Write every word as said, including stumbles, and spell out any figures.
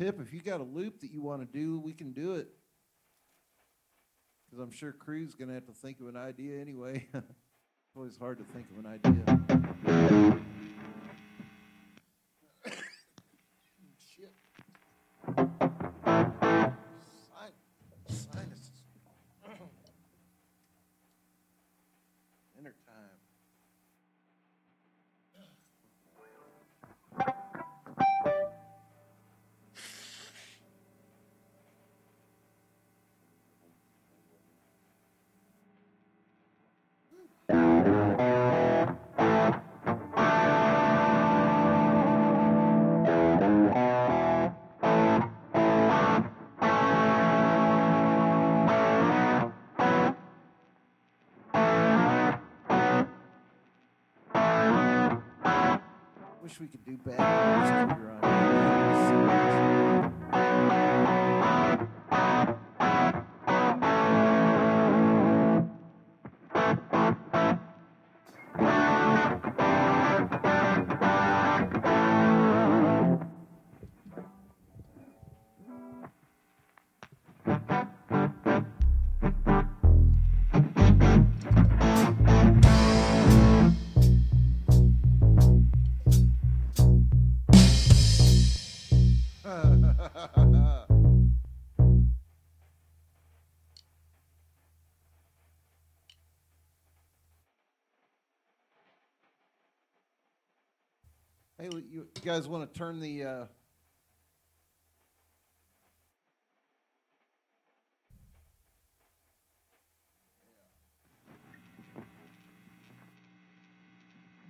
Pip, if you got a loop that you want to do, we can do it. Because I'm sure Crew's going to have to think of an idea anyway. It's always hard to think of an idea. Shit. Sin- sinuses. Dinner time. Wish we could do bad scooter on Hey, you, you guys want to turn the uh,